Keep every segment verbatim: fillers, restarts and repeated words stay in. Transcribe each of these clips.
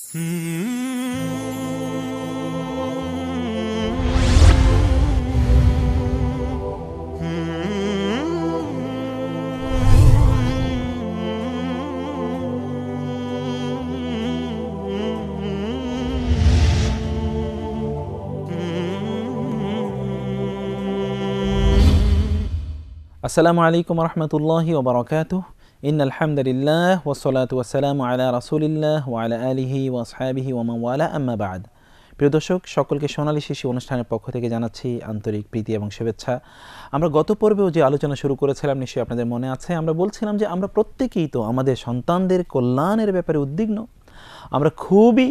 আসসালামু আলাইকুম রহমতুল্লাহি ওয়া বারাকাতুহু। ইন্নাল হামদুলিল্লাহ ওয়াসসালাতু ওয়াসসালামু আলা রাসূলিল্লাহ ওয়া আলা আলিহি ওয়া আসহাবিহি ওয়া মান ওয়ালা, আম্মা বা'দ। প্রিয় দর্শক, সকলকে সোনালী শিশু অনুষ্ঠানের পক্ষ থেকে জানাচ্ছি আন্তরিক প্রীতি এবং শুভেচ্ছা। আমরা গত পর্বেও যে আলোচনা শুরু করেছিলাম, নিশ্চয়ই আপনাদের মনে আছে। আমরা বলছিলাম যে আমরা প্রত্যেকেই তো আমাদের সন্তানদের কল্যাণের ব্যাপারে উদ্বিগ্ন। আমরা খুবই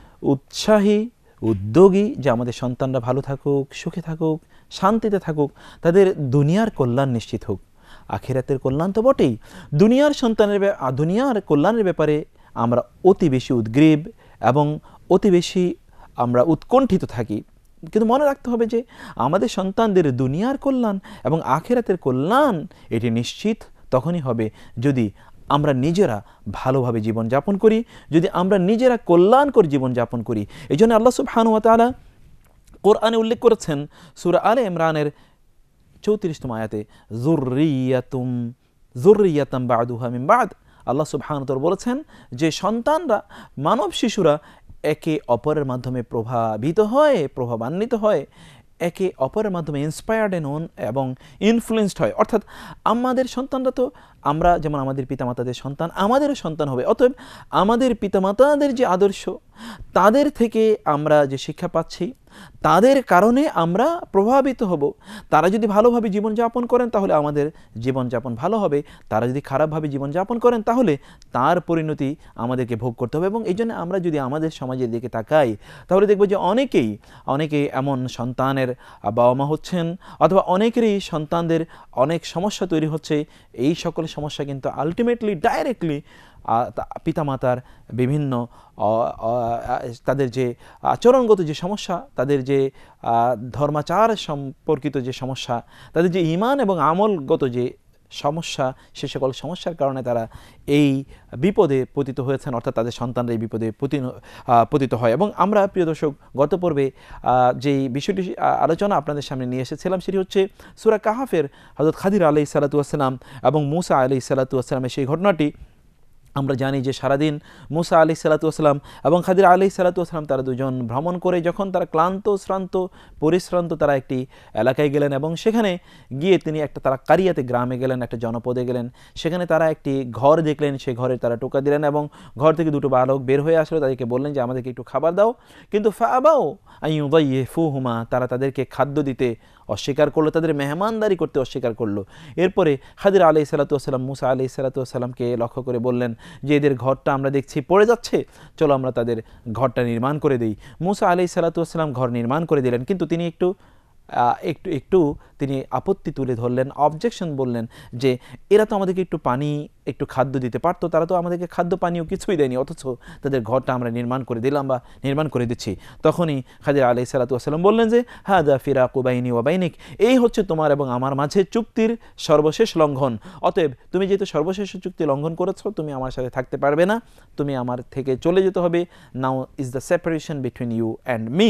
উৎসাহী, উদ্যোগী যে আমাদের সন্তানরা ভালো থাকুক, সুখে থাকুক, শান্তিতে থাকুক, তাদের দুনিয়ার কল্যাণ নিশ্চিত হোক। আখিরাতের কল্যাণ তো বটেই, দুনিয়ার সন্তানের দুনিয়ার কল্যাণের ব্যাপারে আমরা অতি বেশি উদ্গ্রীব এবং অতি বেশি আমরা উৎকণ্ঠিত থাকি। কিন্তু মনে রাখতে হবে যে আমাদের সন্তানদের দুনিয়ার কল্যাণ এবং আখিরাতের কল্যাণ এটি নিশ্চিত তখনই হবে যদি আমরা নিজেরা ভালোভাবে জীবনযাপন করি, যদি আমরা নিজেরা কল্যাণকর জীবনযাপন করি। এই জন্য আল্লাহ সুবহানাহু ওয়া তাআলা কোরআনে উল্লেখ করেছেন সূরা আলে ইমরানের চৌত্রিশতম আয়াতে, যুররিয়াতুম যুররিয়াতাম বা'দুহা মিন বা'দ। আল্লাহ সুবহানাহু ওয়া তাআলা বলেছেন যে সন্তানরা, মানব শিশুরা একে অপরের মাধ্যমে প্রভাবিত হয়, প্রভাবান্বিত হয়, একে অপরের মাধ্যমে ইন্সপায়ার্ড এন্ড এবং ইনফ্লুয়েন্সড হয়। অর্থাৎ আমাদের সন্তানরা তো আমরা যেমন আমাদের পিতামাতাদের সন্তান, আমাদেরও সন্তান হবে। অতএব আমাদের পিতামাতাদের যে আদর্শ, তাদের থেকে আমরা যে শিক্ষা পাচ্ছি, তাদের কারণে আমরা প্রভাবিত হব। তারা যদি ভালোভাবে জীবনযাপন করেন তাহলে আমাদের জীবনযাপন ভালো হবে, তারা যদি খারাপভাবে জীবনযাপন করেন তাহলে তার পরিণতি আমাদেরকে ভোগ করতে হবে। এবং এই জন্য আমরা যদি আমাদের সমাজের দিকে তাকাই তাহলে দেখব যে অনেকেই অনেকেই এমন সন্তানের বাবা মা হচ্ছেন, অথবা অনেকেরই সন্তানদের অনেক সমস্যা তৈরি হচ্ছে। এই সকল সমস্যা কিন্তু আলটিমেটলি ডাইরেক্টলি পিতামাতার বিভিন্ন তাদের যে আচরণগত যে সমস্যা, তাদের যে ধর্মাচার সম্পর্কিত যে সমস্যা, তাদের যে ঈমান এবং আমলগত যে সমস্যা, সে সকল সমস্যার কারণে তারা এই বিপদে পতিত হয়েছেন, অর্থাৎ তাদের সন্তানরা এই বিপদে পতিত হয়। এবং আমরা প্রিয় দর্শক গত পর্বে যেই বিষয়টি আলোচনা আপনাদের সামনে নিয়ে এসেছিলাম সেটি হচ্ছে সূরা কাহাফের হযরত খাদির আলাইহিস সালাতু ওয়াস সালাম এবং মূসা আলাইহিস সালাতু ওয়াস সালামের সেই ঘটনাটি। আমরা জানি যে সারাদিন মূসা আলাইহিস সালাতু ওয়াস সালাম এবং খাদির আলাইহিস সালাতু ওয়াস সালাম তারা দুজন ভ্রমণ করে যখন তারা ক্লান্ত, শ্রান্ত, পরিশ্রান্ত, তারা একটি এলাকায় গেলেন এবং সেখানে গিয়ে তিনি একটা তারা কারিয়াতে গ্রামে গেলেন, একটা জনপদে গেলেন। সেখানে তারা একটি ঘর দেখলেন, সেই ঘরে তারা টোকা দিলেন এবং ঘর থেকে দুটো বালক বের হয়ে আসলো, তাদেরকে বললেন যে আমাদেরকে একটু খাবার দাও। কিন্তু ফাআবাউ আন ইউদাইয়িফুহুমা, তারা তাদেরকে খাদ্য দিতে অস্বীকার করলো, তাদের মেহমানদারি করতে অস্বীকার করলো। এরপরে খাদির আলাইহিস সালাতু ওয়াস সালাম মূসা আলাইহিস সালাতু ওয়াস সালামকে লক্ষ্য করে বললেন যে এদের ঘরটা আমরা দেখছি পড়ে যাচ্ছে, চলো আমরা তাদের ঘরটা নির্মাণ করে দিই। মূসা আলাইহিস সালাতু ওয়াস সালাম ঘর নির্মাণ করে দিলেন, কিন্তু তিনি একটু একটু একটু তিনি আপত্তি তুলে ধরলেন, অবজেকশন বললেন যে এরা তো আমাদেরকে একটু পানি, একটু খাদ্য দিতে পারতো, তারা তো আমাদেরকে খাদ্য পানীয় কিছুই দেয়নি, অথচ তাদের ঘরটা আমরা নির্মাণ করে দিলাম বা নির্মাণ করে দিচ্ছি। তখনই খাদির আলাইহিস সালাতু ওয়াস সালাম বললেন যে হাযা ফিরাকু বাইনি ওয়া বাইনিক, এই হচ্ছে তোমার এবং আমার মাঝে চুক্তির সর্বশেষ লঙ্ঘন। অতএব তুমি যেহেতু সর্বশেষ চুক্তি লঙ্ঘন করেছো, তুমি আমার সাথে থাকতে পারবে না, তুমি আমার থেকে চলে যেতে হবে। Now is the separation between you and me.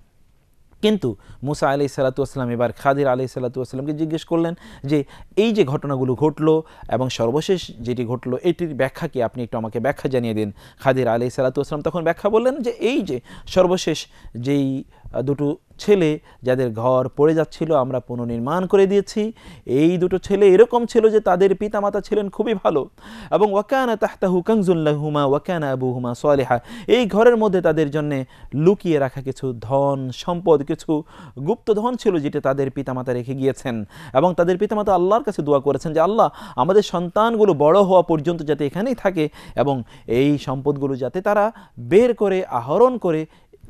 কিন্তু মূসা আলাইহিস সালাতু ওয়াস সালাম এবার খাদির আলাইহিস সালাতু ওয়াস সালামকে জিজ্ঞেস করলেন যে এই যে ঘটনাগুলো ঘটলো এবং সর্বশেষ যেটি ঘটলো এটির ব্যাখ্যা কি, আপনি একটু আমাকে ব্যাখ্যা জানিয়ে দিন। খাদির আলাইহিস সালাতু ওয়াস সালাম তখন ব্যাখ্যা বললেন যে এই যে সর্বশেষ যেই দুটো ছেলে যাদের ঘর পড়ে যাচ্ছিল আমরা পুনর্নির্মাণ করে দিয়েছি, এই দুটো ছেলে এরকম ছিল যে তাদের পিতামাতা ছিলেন খুবই ভালো এবং ওয়াকানা তাহতাহু কানজুন লাহুমা ওয়াকানা আবুহুমা সালিহা, এই ঘরের মধ্যে তাদের জন্য লুকিয়ে রাখা কিছু ধন সম্পদ, কিছু গুপ্ত ধন ছিল যেটা তাদের পিতামাতা রেখে গিয়েছেন। এবং তাদের পিতামাতা আল্লাহর কাছে দোয়া করেছেন যে আল্লাহ আমাদের সন্তানগুলো বড় হওয়া পর্যন্ত যাতে এখানেই থাকে এবং এই সম্পদগুলো যাতে তারা বের করে আহরণ করে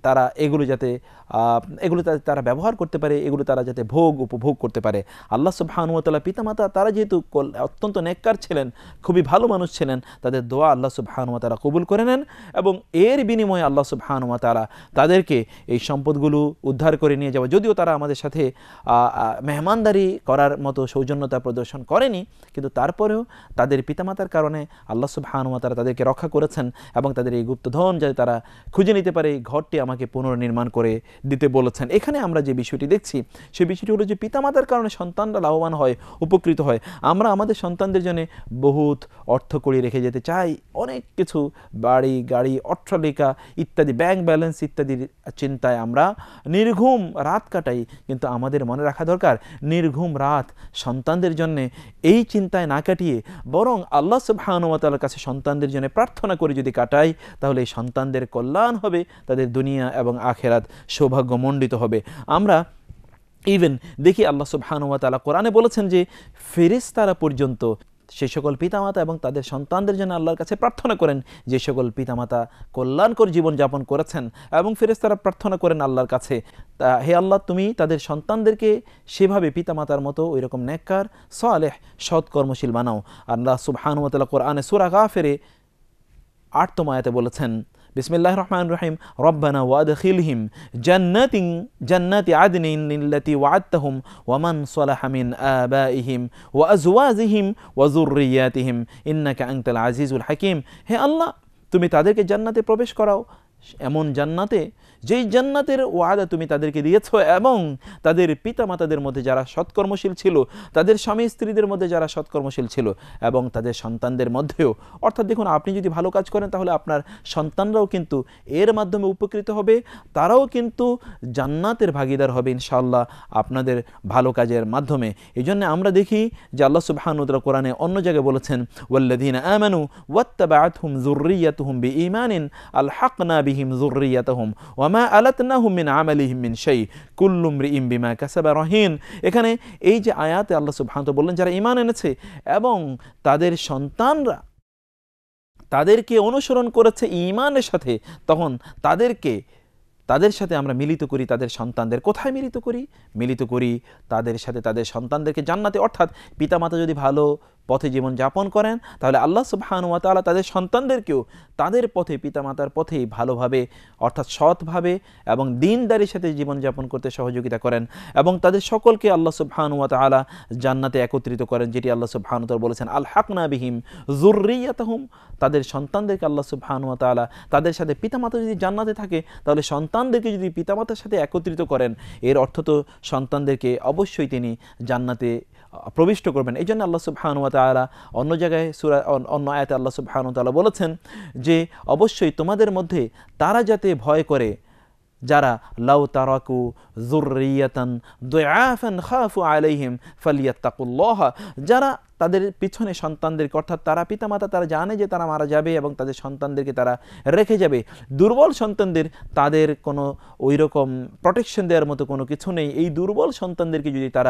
তারা এগুলো যাতে এগুলো তারা ব্যবহার করতে পারে, এগুলো তারা যাতে ভোগ উপভোগ করতে পারে। আল্লাহ সুবহানাহু ওয়া তাআলা পিতামাতা তারা যেহেতু অত্যন্ত নেককার ছিলেন, খুবই ভালো মানুষ ছিলেন, তাদের দোয়া আল্লাহ সুবহানাহু ওয়া তাআলা কবুল করে নেন এবং এর বিনিময়ে আল্লাহ সুবহানাহু ওয়া তাআলা তাদেরকে এই সম্পদগুলো উদ্ধার করে নিয়ে যাওয়া। যদিও তারা আমাদের সাথে মেহমানদারি করার মতো সৌজন্যতা প্রদর্শন করেনি, কিন্তু তারপরেও তাদের পিতামাতার কারণে আল্লাহ সুবহানাহু ওয়া তাআলা তাদেরকে রক্ষা করেছেন এবং তাদের এই গুপ্তধন যাতে তারা খুঁজে নিতে পারে, এই ঘরটি আমাকে পুনর্নির্মাণ করে দিতে বলেছেন। এখানে আমরা যে বিষয়টি দেখছি সেই বিষয়টি হলো যে পিতামাতার কারণে সন্তানরা লাভবান হয়, উপকৃত হয়। আমরা আমাদের সন্তানদের জন্য বহুত অর্থ কড়ি রেখে যেতে চাই, অনেক কিছু বাড়ি গাড়ি অট্টালিকা ইত্যাদি ব্যাংক ব্যালেন্স ইত্যাদির চিন্তায় আমরা নির্ঘুম রাত কাটাই, কিন্তু আমাদের মনে রাখা দরকার নির্ঘুম রাত সন্তানদের জন্য এই চিন্তায় না কাটিয়ে বরং আল্লাহ সুবহানাহু ওয়া তাআলার কাছে সন্তানদের জন্য প্রার্থনা করে যদি কাটাই, তাহলে এই সন্তানদের কল্যাণ হবে, তাদের দুনিয়া এবং আখিরাত সৌভাগ্যমণ্ডিত হবে। আমরা ইভেন দেখি আল্লাহ সুবহানাহু ওয়া তাআলা কোরআনে বলেছেন যে ফেরেশতারা পর্যন্ত সেই সকল পিতামাতা এবং তাদের সন্তানদের জন্য আল্লাহর কাছে প্রার্থনা করেন যে সকল পিতামাতা কল্যাণকর জীবনযাপন করেছেন, এবং ফেরেশতারা প্রার্থনা করেন আল্লাহর কাছে, হে আল্লাহ তুমি তাদের সন্তানদেরকে সেভাবে পিতামাতার মতো ওই রকম নেককার সালেহ সৎ কর্মশীল বানাও। আল্লাহ সুবহানাহু ওয়া তাআলা কোরআনে সূরা গাফিরে আটতম আয়াতে বলেছেন, বিসমিল্লাহির রহমানির রহিম, রব্বানা ওয়াদখিলহিম জান্নাতিন জান্নাতি আদনিন লিল্লাতি ওয়া'আদতাহুম ওয়া মান সালাহা মিন আবাইহিম ওয়া আজওয়াজিহিম ওয়া যুররিয়াতিহিম ইন্নাকা আনতাল আজিজুল হাকীম। হে আল্লাহ তুমি তাদেরকে জান্নাতে প্রবেশ করাও, এমন জান্নাতে যেই জান্নাতের ওয়াদা তুমি তাদেরকে দিয়েছ, এবং তাদের পিতামাতাদের মধ্যে যারা সৎকর্মশীল ছিল, তাদের স্বামী স্ত্রীদের মধ্যে যারা সৎকর্মশীল ছিল, এবং তাদের সন্তানদের মধ্যেও। অর্থাৎ দেখুন, আপনি যদি ভালো কাজ করেন তাহলে আপনার সন্তানরাও কিন্তু এর মাধ্যমে উপকৃত হবে, তারাও কিন্তু জান্নাতের ভাগীদার হবে ইনশাআল্লাহ আপনাদের ভালো কাজের মাধ্যমে। এই জন্য আমরা দেখি যে আল্লাহ সুবহানাহু ওয়া তাআলা কোরআনে অন্য জায়গায় বলেছেন, ওয়াল্লাযীনা আমানু ওয়াত্তাবা'আতহুম যুররিয়াতুহুম বিঈমানিন আলহাকনা বিহিম যুররিয়াতাহুম ওয়া মা আলাতনাহুম মিন আমালিহিম মিন শাই কুল্লু ইমরিইন বিমা কাসাবা রহিন। এখানে এই যে আয়াতে আল্লাহ সুবহানাহু ওয়া তাআলা বললেন যারা ঈমান এনেছে এবং তাদের সন্তানরা তাদেরকে অনুসরণ করেছে ঈমানের সাথে, তখন তাদেরকে তাদের সাথে আমরা মিলিত করি তাদের সন্তানদের। কোথায় মিলিত করি? মিলিত করি তাদের সাথে তাদের সন্তানদেরকে জান্নাতে। অর্থাৎ পিতামাতা যদি ভালো পথে জীবন যাপন করেন তাহলে আল্লাহ সুবহানাহু ওয়া তাআলা তাদের সন্তানদেরকেও তাদের পথে পিতামাতার পথেই ভালোভাবে অর্থাৎ সৎভাবে এবং দ্বীনদারির সাথে জীবনযাপন করতে সহযোগিতা করেন, এবং তাদের সকলকে আল্লাহ সুবহানাহু ওয়া তাআলা জান্নাতে একত্রিত করেন, যেটি আল্লাহ সুবহানাহু ওয়া তাআলা বলেছেন আলহাকনা বিহিম যুররিয়াতাহুম। তাদের সন্তানদেরকে আল্লাহ সুবহানাহু ওয়া তাআলা তাদের সাথে পিতামাতা যদি জান্নাতে থাকে তাহলে সন্তানদেরকে যদি পিতামাতার সাথে একত্রিত করেন, এর অর্থ তো সন্তানদেরকে অবশ্যই তিনি জান্নাতে প্রবিষ্ট করবেন। এই জন্য আল্লাহ সুবহানাহু ওয়া তাআলা অন্য জায়গায় সূরা অন্য আয়াতে আল্লাহ সুবহানাহু ওয়া তাআলা বলেছেন যে অবশ্যই তোমাদের মধ্যে তারা যাতে ভয় করে যারা লাউ তারাকু যুররিয়াতান দুআফান খাফু আলাইহিম ফালিয়াত্তাকুল্লাহ, যারা তাদের পিছনে সন্তানদেরকে অর্থাৎ তারা পিতামাতা তারা জানে যে তারা মারা যাবে এবং তাদের সন্তানদেরকে তারা রেখে যাবে, দুর্বল সন্তানদের তাদের কোনো ওই রকম প্রোটেকশন দেওয়ার মতো কোনো কিছু নেই, এই দুর্বল সন্তানদেরকে যদি তারা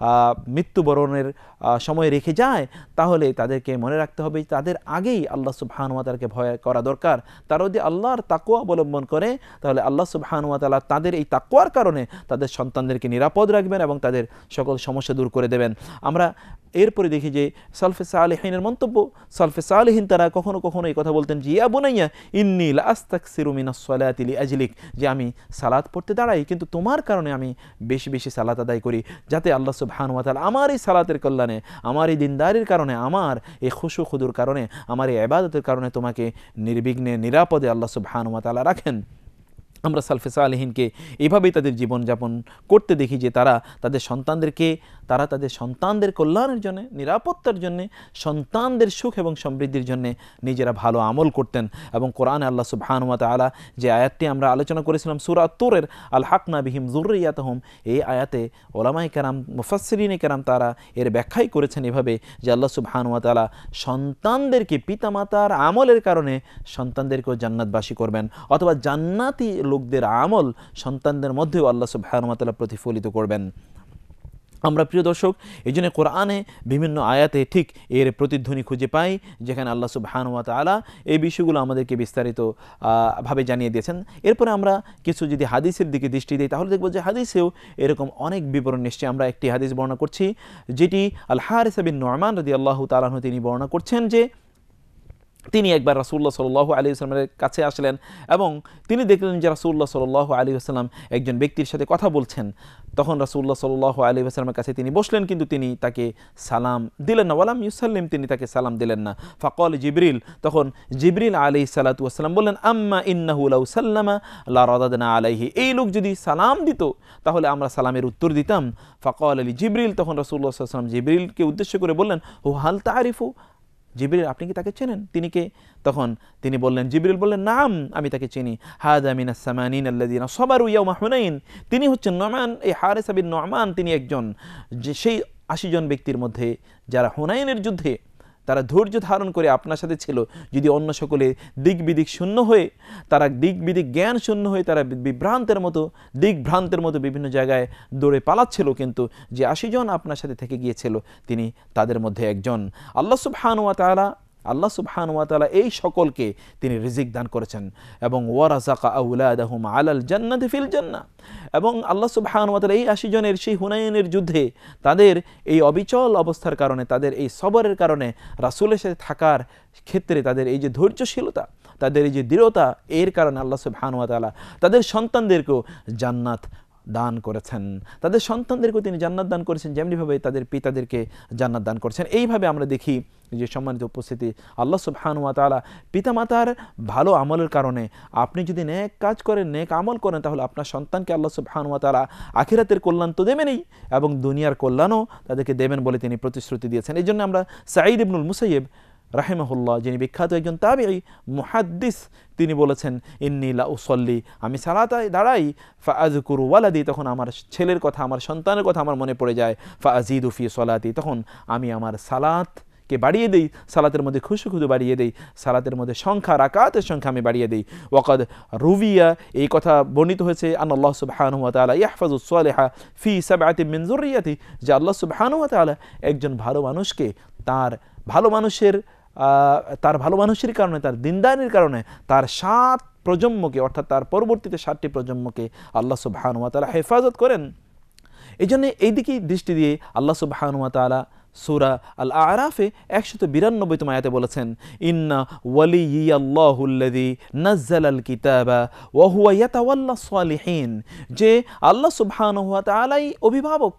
মৃত্যুবরণের সময় রেখে যায় তাহলে তাদেরকে মনে রাখতে হবে তাদের আগেই আল্লাহ সুবহানাহু ওয়া তাআলাকে ভয় করা দরকার। তারা যদি আল্লাহর তাকওয়া অবলম্বন করে তাহলে আল্লাহ সুবহানাহু ওয়া তাআলা তাদের এই তাকওয়ার কারণে তাদের সন্তানদেরকে নিরাপদ রাখবেন এবং তাদের সকল সমস্যা দূর করে দেবেন। আমরা এরপরে দেখি যে সালফে সালেহিনের মন্তব্য, সালফে সালেহিন তারা কখনো কখনো এই কথা বলতেন যে ইয়া বুনাইয়া ইন্নী লা আস্তাকসিরু মিনাস সালাতি লিআজলিক, যে আমি সালাত পড়তে দাঁড়াই কিন্তু তোমার কারণে আমি বেশি বেশি সালাত আদায় করি, যাতে আল্লাহ সুবহানাহু ওয়া তাআলা আমার এই সালাতের কল্যাণে, আমার এই দিনদারির কারণে, আমার এই খুশু খুদুর কারণে, আমার এই ইবাদতের কারণে তোমাকে নির্বিঘ্নে নিরাপদে আল্লাহ সুবহানাহু ওয়া তাআলা রাখেন। আমরা সালফে সালেহিনকে এভাবেই তাদের জীবনযাপন করতে দেখি যে তারা তাদের সন্তানদেরকে তারা তাদের সন্তানদের কল্যাণের জন্য, নিরাপত্তার জন্য, সন্তানদের সুখ এবং সমৃদ্ধির জন্য নিজেরা ভালো আমল করতেন। এবং কোরআনে আল্লাহ সুবহানাহু ওয়া তাআলা যে আয়াতটি আমরা আলোচনা করেছিলাম সূরা আত-তুরের আলহাকনা বিহিম যুররিয়াতাহুম, এই আয়াতে ওলামায়ে কেরাম মুফাসসিরিনে কেরাম তারা এর ব্যাখ্যাই করেছেন এভাবে যে আল্লাহ সুবহানাহু ওয়া তাআলা সন্তানদেরকে পিতামাতার আমলের কারণে সন্তানদেরকেও জান্নাতবাসী করবেন, অথবা জান্নাতি লোকদের আমল সন্তানদের মধ্যেও আল্লাহ সুবহানাহু ওয়া তাআলা প্রতিফলিত করবেন। আমরা প্রিয় দর্শক এই জন্য কোরআনে বিভিন্ন আয়াতে ঠিক এর প্রতিধ্বনি খুঁজে পাই, যেখানে আল্লাহ সুবহানাহু ওয়া তাআলা এই বিষয়গুলো আমাদেরকে বিস্তারিত ভাবে জানিয়ে দিয়েছেন। এরপরে আমরা কিছু যদি হাদিসের দিকে দৃষ্টি দিই, তাহলে দেখব যে হাদিসেও এরকম অনেক বিবরণ এসেছে। আমরা একটি হাদিস বর্ণনা করছি, যেটি আল হারিস বিন নু'মান রাদিয়াল্লাহু তাআলা আনহু তিনি বর্ণনা করছেন যে তিনি একবার রাসূলুল্লাহ সাল্লাল্লাহু আলাইহি ওয়াসাল্লামের কাছে আসলেন এবং তিনি দেখলেন যে রাসূলুল্লাহ সাল্লাল্লাহু আলাইহি ওয়াসাল্লাম একজন ব্যক্তির সাথে কথা বলছেন। তখন রাসূলুল্লাহ সাল্লাল্লাহু আলাইহি ওয়াসাল্লামের কাছে তিনি বসলেন, কিন্তু তিনি তাকে সালাম দিলেন না, ওয়ালাম ইউসাল্লিম, তিনি তাকে সালাম দিলেন না। ফাকাল জিবরিল, তখন জিবরিল আলাইহিস সালাতু ওয়াসসালাম বললেন, আম্মা ইন্নাহু লাউ সাল্লামা লা রাদাদনা আলাইহি, এই লোক যদি সালাম দিত তাহলে আমরা সালামের উত্তর দিতাম। ফাকাল আলী জিবরিল, তখন রাসূলুল্লাহ সাল্লাল্লাহু আলাইহি ওয়াসাল্লাম জিবরিলকে উদ্দেশ্য করে বললেন, ও হাল তারিফু, জিবরিল আপনি কি তাকে চেনেন, তিনি কে? তখন তিনি বললেন, জিবরিল বললেন, নাম, আমি তাকে চিনি। হাদা মিনাস সামানিন আল্লাযিনা সাবারু ইয়াওমা হুনাইন, তিনি হচ্ছেন নু'মান, এই হারিস বিন নু'মান, তিনি একজন যে সেই আশি জন ব্যক্তির মধ্যে যারা হুনাইনের যুদ্ধে তারা ধৈর্য ধারণ করে আপনার সাথে ছিল। যদি অন্য সকলে দিক বিদিক শূন্য হয়ে, তারা দিক বিদিক জ্ঞান শূন্য হয়ে তারা বিভ্রান্তের মতো দিক ভ্রান্তের মতো বিভিন্ন জায়গায় দৌড়ে পালাচ্ছিল, কিন্তু যে আশি জন আপনার সাথে থেকে গিয়েছিল তিনি তাদের মধ্যে একজন। আল্লাহ সুবহানাহু ওয়া তাআলা আল্লাহ সুবহানাহু ওয়া তাআলা এই সকলকে তিনি রিজিক দান করেছেন এবং ওয়ারাযাকা আওলাদাহুম আলাল জান্নাতি ফিল জান্নাহ, এবং আল্লাহ সুবহানাহু ওয়া তাআলা এই আশি জনের সেই হুনাইনের যুদ্ধে তাদের এই অবিচল অবস্থার কারণে, তাদের এই সবরের কারণে, রাসূলের সাথে থাকার ক্ষেত্রে তাদের এই যে ধৈর্যশীলতা, তাদের এই যে দৃঢ়তা, এর কারণে আল্লাহ সুবহানাহু ওয়া তাআলা তাদের সন্তানদেরকেও জান্নাত দান করেছেন। তাদের সন্তানদেরকেও তিনি জান্নাত দান করেছেন, যেমনিভাবে তাদের পিতাদেরকে জান্নাত দান করেছেন। এইভাবে আমরা দেখি যে সম্মানিত উপস্থিতি, আল্লাহ সুবহানাহু ওয়া তাআলা পিতামাতার ভালো আমলের কারণে, আপনি যদি নেক কাজ করেন, নেক আমল করেন, তাহলে আপনার সন্তানকে আল্লাহ সুবহানাহু ওয়া তাআলা আখিরাতের কল্যাণ তো দেবেনই এবং দুনিয়ার কল্যাণও তাদেরকে দেবেন বলে তিনি প্রতিশ্রুতি দিয়েছেন। এই জন্য আমরা সাঈদ ইবনুল মুসাইয়্যিব রাহিমাহুল্লাহ, যিনি বিখ্যাত একজন তাবিঈ মুহাদ্দিস, তিনি বলেছেন, ইন্নী লা উসাল্লি, আমি সালাতে দাঁড়াই, ফা আযকুরু ওয়ালাদি, তখন আমার ছেলের কথা, আমার সন্তানের কথা আমার মনে পড়ে যায়, ফা আযীদু ফি সলাতি, তখন আমি আমার সালাত কে বাড়িয়ে দেই, সালাতের মধ্যে খুশু খুদু বাড়িয়ে দেই, সালাতের মধ্যে সংখ্যা, রাকাতের সংখ্যা আমি বাড়িয়ে দেই। ওয়াকাদ রুবিয়া, এই কথা বর্ণিত হয়েছে, আল্লাহ সুবহানাহু ওয়া তাআলা ইয়াহফাজুস সালিহা ফি সাবআতি মিন যুররিয়াতি, যে আল্লাহ সুবহানাহু ওয়া তাআলা একজন ভালো মানুষকে তার ভালো মানুষের তার ভালো মানুষের কারণে, তার দিনদারির কারণে তার সাত প্রজন্মকে, অর্থাৎ তার পরবর্তীতে সাতটি প্রজন্মকে আল্লাহ সুবহানাহু ওয়া তাআলা হেফাজত করেন। এই জন্য এই দিকেই দৃষ্টি দিয়ে আল্লাহ সুবহানাহু ওয়া তাআলা সূরা আল আরাফে একশত বিরানব্বইতম আয়াতে বলেছেন, ইন্না ওয়ালিয়াল্লাহুল্লাযী নাযালাল কিতাবা ওয়া হুয়া ইয়াতাওয়াল্লাস সালিহিন, যে আল্লাহ সুবহানাহু ওয়া তাআলাই অভিভাবক,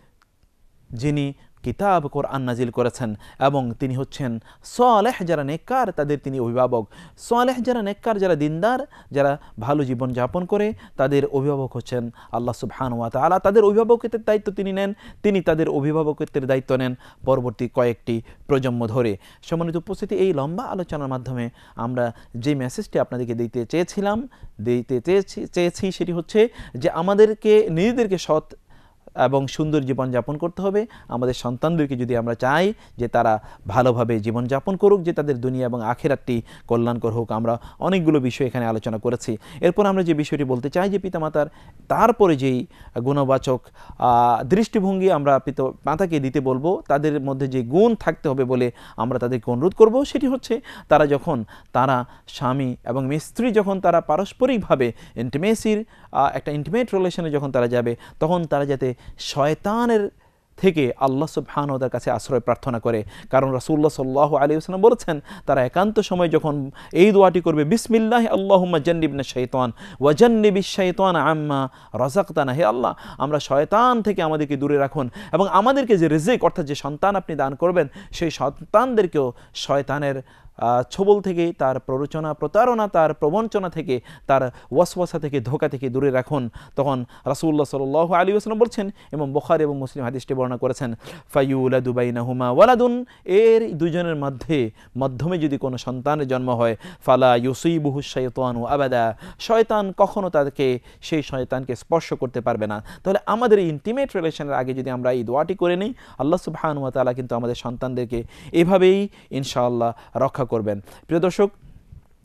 যিনি কিতাব কোরআন নাজিল করেছেন, এবং তিনি হচ্ছেন সালেহ, যারা নেককার তাদের তিনি অভিভাবক। সালেহ যারা নেককার, যারা দিনদার, যারা ভালো জীবন যাপন করে, তাদের অভিভাবক হচ্ছেন আল্লাহ সুবহানাহু ওয়া তাআলা। তাদের অভিভাবকত্বের দায়িত্ব তিনি নেন, তিনি তাদের অভিভাবকত্বের দায়িত্ব নেন পরবর্তী কয়েকটি প্রজন্ম ধরে। সম্মানিত উপস্থিতি, এই লম্বা আলোচনার মাধ্যমে আমরা যে মেসেজটি আপনাদেরকে দিতে চেয়েছিলাম দিতে চেয়েছি চেয়েছি সেটি হচ্ছে যে আমাদেরকে নিজেদেরকে সৎ এবং সুন্দর জীবনযাপন করতে হবে। আমাদের সন্তানদেরকে যদি আমরা চাই যে তারা ভালোভাবে জীবনযাপন করুক, যে তাদের দুনিয়া এবং আখিরাতটি কল্যাণকর হোক, আমরা অনেকগুলো বিষয় এখানে আলোচনা করেছি। এরপর আমরা যে বিষয়টি বলতে চাই যে পিতামাতার তারপরে যেই গুণবাচক দৃষ্টিভঙ্গি আমরা পিতা মাতাকে দিতে বলবো, তাদের মধ্যে যে গুণ থাকতে হবে বলে আমরা তাদেরকে অনুরোধ করব, সেটি হচ্ছে তারা যখন তারা স্বামী এবং স্ত্রী যখন তারা পারস্পরিকভাবে ইন্টিমেসির একটা ইন্টিমেট রিলেশনে যখন তারা যাবে, তখন তারা যাতে শয়তানের থেকে আল্লাহ সুবহানাহু ওয়া তাআলার কাছে আশ্রয় প্রার্থনা করে। কারণ রাসূলুল্লাহ সাল্লাল্লাহু আলাইহি ওয়াসাল্লাম বলেছেন, তারা একান্ত সময় যখন এই দোয়াটি করবে, বিসমিল্লাহি আল্লাহুম্মা জান্নিবনা শাইতান ওয়া জান্নিবিশ শাইতানা আম্মা রাযাকতানা, হে আল্লাহ আমরা শয়তান থেকে আমাদেরকে দূরে রাখুন, এবং আমাদেরকে যে রিজিক অর্থাৎ যে সন্তান আপনি দান করবেন, সেই সন্তানদেরকেও শয়তানের ছবল থেকে, তার প্ররোচনা, প্রতারণা, তার প্রবঞ্চনা থেকে, তার ওয়াসওয়াসা থেকে, ধোঁকা থেকে দূরে রাখুন। তখন রাসূলুল্লাহ সাল্লাল্লাহু আলাইহি ওয়াসাল্লাম বলছেন, এবং বুখারী এবং মুসলিম হাদিসটি বর্ণনা করেছেন, ফায়ুলাদু বাইনাহুমা ওয়ালাদুন, এর দুজনের মধ্যে মাধ্যমে যদি কোনো সন্তানের জন্ম হয়, ফালা ইউসিবুহু শাইতানু আবাদা, শয়তান কখনো তাদেরকে সেই শয়তানকে স্পর্শ করতে পারবে না। তাহলে আমাদের এই ইন্টিমেট রিলেশনের আগে যদি আমরা এই দোয়াটি করে নিই, আল্লাহ সুবহানাহু ওয়া তাআলা কিন্তু আমাদের সন্তানদেরকে এভাবেই ইনশাআল্লাহ রক্ষা করবেন। প্রিয় দর্শক,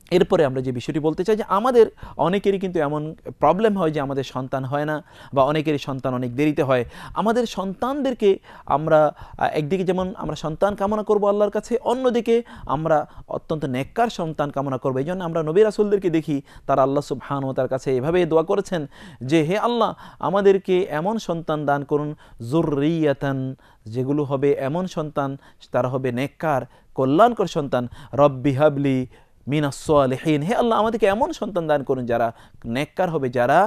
এরপরে আমরা যে বিষয়টি বলতে চাই যে আমাদের অনেকেরই কিন্তু এমন প্রবলেম হয় যে আমাদের সন্তান হয় না, বা অনেকেরই সন্তান অনেক দেরিতে হয়। আমাদের সন্তানদেরকে আমরা একদিকে যেমন আমরা সন্তান কামনা করব আল্লাহর কাছে, অন্যদিকে আমরা অত্যন্ত নেককার সন্তান কামনা করবো। এই জন্য আমরা নবী রাসূলদেরকে দেখি তারা আল্লাহ সুবহানাহু ওয়া তাআলার কাছে এভাবে দোয়া করেছেন যে হে আল্লাহ, আমাদেরকে এমন সন্তান দান করুন যুররিয়াতান, যেগুলো হবে এমন সন্তান তারা হবে নেককার কল্যাণকর সন্তান। রব্বি হাবলি মিনাস সালিহিন, হে আল্লাহ আমাদেরকে এমন সন্তান দান করুন যারা নেককার হবে, যারা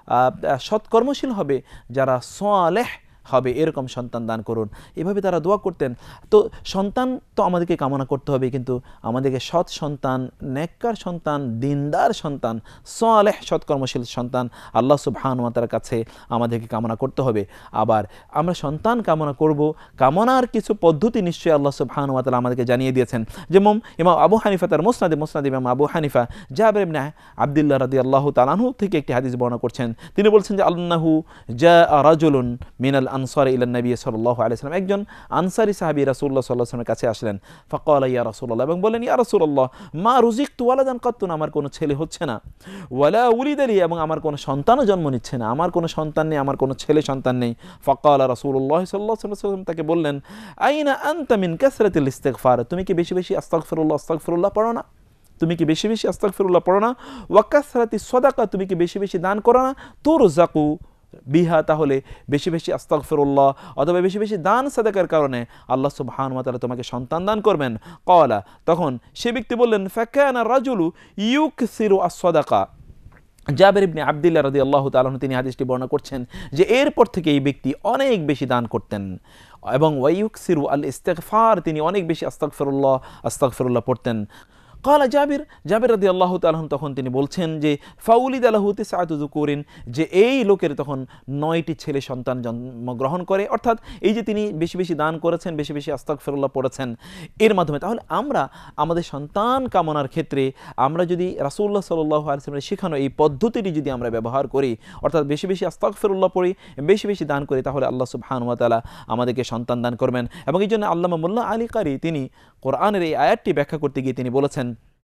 সৎকর্মশীল হবে, যারা সালেহ হবে, এরকম সন্তান দান করুন। এভাবে তারা দোয়া করতেন। তো সন্তান তো আমাদেরকে কামনা করতে হবে, কিন্তু আমাদেরকে সৎ সন্তান, নেককার সন্তান, দিনদার সন্তান, সালেহ সৎকর্মশীল সন্তান আল্লাহ সুবহানাহু ওয়া তাআলার কাছে আমাদেরকে কামনা করতে হবে। আবার আমরা সন্তান কামনা করব, কামনার কিছু পদ্ধতি নিশ্চয়ই আল্লাহ সুবহানাহু ওয়া তাআলা আমাদেরকে জানিয়ে দিয়েছেন। যেমন ইমাম আবু হানিফা তার মুসনাদে মুসনাদ ইমাম আবু হানিফা জাবের ইবনে আব্দুল্লাহ রাদিয়াল্লাহু তাআলা আনহু থেকে একটি হাদিস বর্ণনা করছেন। তিনি বলছেন যে আন্নাহু জাআ রাজুলুন মিনাল আনসারি ইলা নবী সাল্লাল্লাহু আলাইহি ওয়াসাল্লাম, একজন আনসারী সাহাবী রাসূলুল্লাহ সাল্লাল্লাহু আলাইহি ওয়াসাল্লামের কাছে আসলেন। ফাকালা ইয়া রাসূলুল্লাহ, এবং বলেন ইয়া রাসূলুল্লাহ মা রুজিকতু ওয়ালাদান কাত্তুন, আমার কোনো ছেলে হচ্ছে না, ওয়ালা উলিদা লি, এবং আমার কোনো সন্তানও জন্ম নিচ্ছে না, আমার কোনো সন্তান নেই, আমার কোনো ছেলে সন্তান নেই। ফাকালা রাসূলুল্লাহ সাল্লাল্লাহু আলাইহি ওয়াসাল্লাম তাকে বললেন আইনা আনতা মিন কাসরাতিল ইস্তিগফার, তুমি কি বেশি বেশি আস্তাগফিরুল্লাহ আস্তাগফিরুল্লাহ পড়ো না? তুমি কি বেশি বেশি আস্তাগফিরুল্লাহ পড়ো না? ওয়া কাসরাতিস সাদাকা, তুমি কি বেশি বেশি দান করো না? তুরজাকু বিহা, তাহলে বেশি বেশি আস্তাগফিরুল্লাহ অথবা বেশি বেশি দান সাদাকার কারণে আল্লাহ সুবহানাহু ওয়া তাআলা তোমাকে সন্তান দান করবেন। ক্বালা, তখন সে ব্যক্তি বললেন ফাকানা রাজুলু ইউকসিরু আস-সাদাকা। জাবের ইবনে আব্দুল্লাহ রাদিয়াল্লাহু তাআলা তিনি হাদিসটি বর্ণনা করছেন যে এরপর থেকে এই ব্যক্তি অনেক বেশি দান করতেন, এবং ওয়াইউকসিরু আল ইস্তিগফার, তিনি অনেক বেশি আস্তাগফিরুল্লাহ আস্তাগফিরুল্লাহ পড়তেন। ক্বালা জাবির, জাবির রাদিয়াল্লাহু তাআলা তখন তিনি বলছেন যে ফাউলিদা লাহু তিসআতু যুকুরিন, যে এই লোকের তখন নয়টি ছেলে সন্তান জন্মগ্রহণ করে। অর্থাৎ এই যে তিনি বেশি বেশি দান করেছেন, বেশি বেশি আস্তাগফিরুল্লাহ পড়েছেন এর মাধ্যমে, তাহলে আমরা আমাদের সন্তান কামনার ক্ষেত্রে আমরা যদি রাসূলুল্লাহ সাল্লাল্লাহু আলাইহি ওয়াসাল্লামের শেখানো এই পদ্ধতিটি যদি আমরা ব্যবহার করি, অর্থাৎ বেশি বেশি আস্তাগফিরুল্লাহ পড়ি, বেশি বেশি দান করি, তাহলে আল্লাহ সুবহানাহু ওয়া তাআলা আমাদেরকে সন্তান দান করবেন। এবং এই জন্য আল্লামা মোল্লা আলী কারি তিনি কোরআনের এই আয়াতটি ব্যাখ্যা করতে গিয়ে তিনি বলেছেন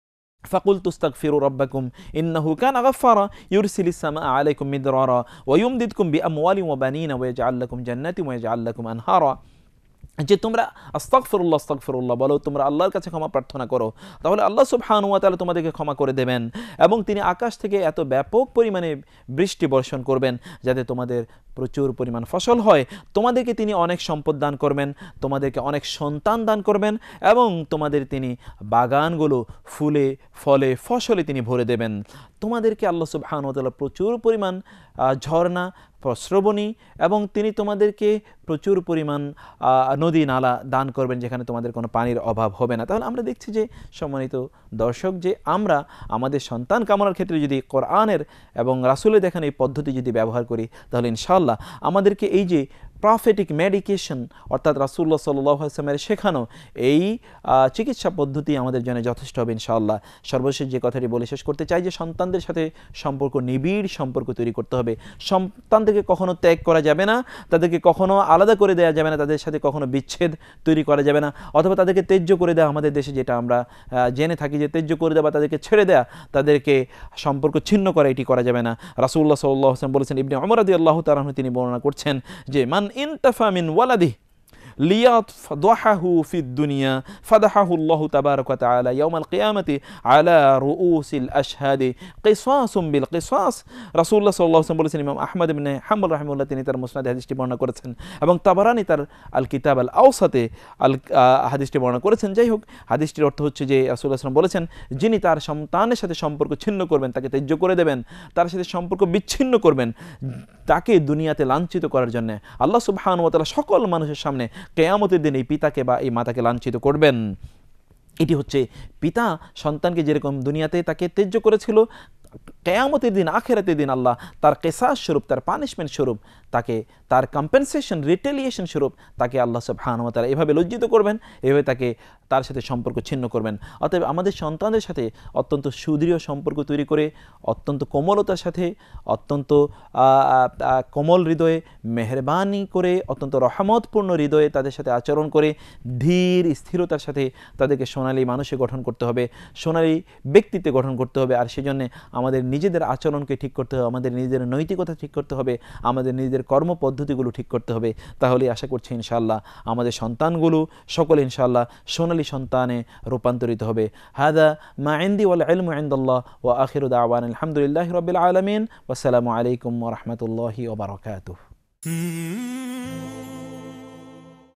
فقلت استغفروا ربكم إنه كان غفارا يرسل السماء عليكم مدرارا ويمددكم بأموال وبنين ويجعل لكم جنات ويجعل لكم أنهارا, যে তোমরা আস্তাগফিরুল্লাহ আস্তাগফিরুল্লাহ বলো, তোমরা আল্লাহর কাছে ক্ষমা প্রার্থনা করো, তাহলে আল্লাহ সুবহানাহু ওয়া তাআলা তোমাদেরকে ক্ষমা করে দেবেন, এবং তিনি আকাশ থেকে এত ব্যাপক পরিমাণে বৃষ্টি বর্ষণ করবেন যাতে তোমাদের প্রচুর পরিমাণ ফসল হয়, তোমাদেরকে তিনি অনেক সম্পদ দান করবেন, তোমাদেরকে অনেক সন্তান দান করবেন, এবং তোমাদের তিনি বাগানগুলো ফুলে ফলে ফসলে তিনি ভরে দেবেন। তোমাদেরকে আল্লাহ সুবহানাহু ওয়া তাআলা প্রচুর পরিমাণ ঝর্ণা প্রস্রবণী, এবং তিনি তোমাদেরকে প্রচুর পরিমাণ নদী নালা দান করবেন যেখানে তোমাদের কোনো পানির অভাব হবে না। তাহলে আমরা দেখছি যে সম্মানিত দর্শক, যে আমরা আমাদের সন্তান কামনার ক্ষেত্রে যদি কোরআনের এবং রাসূলের দেখানো এই পদ্ধতি যদি ব্যবহার করি, তাহলে ইনশাআল্লাহ আমাদেরকে এই যে প্রফেটিক মেডিকেশন অর্থাৎ রাসূলুল্লাহ সাল্লাল্লাহু আলাইহি ওয়াসাল্লামের শেখানো এই চিকিৎসা পদ্ধতি আমাদের জন্য যথেষ্ট হবে ইনশাআল্লাহ। সর্বশেষ যে কথাটি বলে শেষ করতে চাই যে সন্তানদের সাথে সম্পর্ক, নিবিড় সম্পর্ক তৈরি করতে হবে। সন্তানদেরকে কখনো ত্যাগ করা যাবে না, তাদেরকে কখনো আলাদা করে দেওয়া যাবে না, তাদের সাথে কখনো বিচ্ছেদ তৈরি করা যাবে না, অথবা তাদেরকে ত্যায্য করে দেওয়া। আমাদের দেশে যেটা আমরা জেনে থাকি যে ত্যায্য করে দেওয়া, তাদেরকে ছেড়ে দেওয়া, তাদেরকে সম্পর্ক ছিন্ন করা, এটি করা যাবে না। রাসূলুল্লাহ সাল্লাল্লাহু আলাইহি ওয়াসাল্লাম বলেছেন, ইবনে উমর রাদিয়াল্লাহু তাআলা আনহু তিনি বর্ণনা করছেন যে মান ইনতাফা মিন ওয়ালাদিহি লিয়াফদাহু ফিদ দুনিয়া ফাদাহাহু আল্লাহু তাবারাকা ওয়া তাআলা ইয়াউমাল কিয়ামাতি আলা রুউসিল আশহাদি কিসাসুম বিল কিসাস। রাসূলুল্লাহ সাল্লাল্লাহু আলাইহি ওয়াসাল্লাম বলেছেন, ইমাম আহমদ ইবনে হাম্বল রাহিমাহুল্লাহ তিনি তার মুসনাদে হাদিসটি বর্ণনা করেছেন, এবং তাবারানী তার আল কিতাব আল আওসাতে আল হাদিসটি বর্ণনা করেছেন। যাই হোক, হাদিসটির অর্থ হচ্ছে যে রাসূলুল্লাহ সাল্লাল্লাহু আলাইহি ওয়াসাল্লাম বলেছেন, যিনি তার সন্তানের সাথে সম্পর্ক ছিন্ন করবেন, তাকে ত্যায্য করে দেবেন, তার সাথে সম্পর্ক বিচ্ছিন্ন করবেন, তাকে দুনিয়াতে লাঞ্ছিত করার জন্য আল্লাহ সুবহানাহু ওয়া তাআলা সকল মানুষের সামনে কিয়ামতের দিন এই পিতাকে বা এই মাতাকে লাঞ্ছিত করবেন। এটি হচ্ছে পিতা সন্তানকে যেরকম দুনিয়াতে তাকে ত্যায্য করেছিল, কিয়ামতের দিন আখিরাতের দিন আল্লাহ তার কিসাস স্বরূপ, তার পানিশমেন্ট স্বরূপ তাকে তার কম্পেনসেশন রিটেলিয়েশন স্বরূপ তাকে আল্লাহ সুবহানাহু ওয়া তাআলা এভাবে লজ্জিত করবেন, এভাবে তাকে তার সাথে সম্পর্ক ছিন্ন করবেন। অতএব আমাদের সন্তানদের সাথে অত্যন্ত সুদৃঢ় সম্পর্ক তৈরি করে অত্যন্ত কোমলতার সাথে, অত্যন্ত কোমল হৃদয়ে, মেহেরবানি করে, অত্যন্ত রহমতপূর্ণ হৃদয়ে তাদের সাথে আচরণ করে ধীর স্থিরতার সাথে তাদেরকে সোনালী মানুষে গঠন করতে হবে, সোনালী ব্যক্তিত্বে গঠন করতে হবে। আর সেজন্য আমাদের নিজেদের আচরণকে ঠিক করতে হবে, আমাদের নিজেদের নৈতিকতা ঠিক করতে হবে, আমাদের নিজেদের কর্মপদ্ধতিগুলো ঠিক করতে হবে। তাহলে আশা করছি ইনশাআল্লাহ আমাদের সন্তানগুলো সকলে ইনশাআল্লাহ সোনালী সন্তানে রূপান্তরিত হবে। হাদা মা ইনদি ওয়াল ইলমু ইনদাল্লাহ ওয়া আখিরু দাওয়ানা আলহামদুলিল্লাহি রাব্বিল আলামিন ওয়া আসসালামু আলাইকুম ওয়া রাহমাতুল্লাহি ওয়া বারাকাতুহু।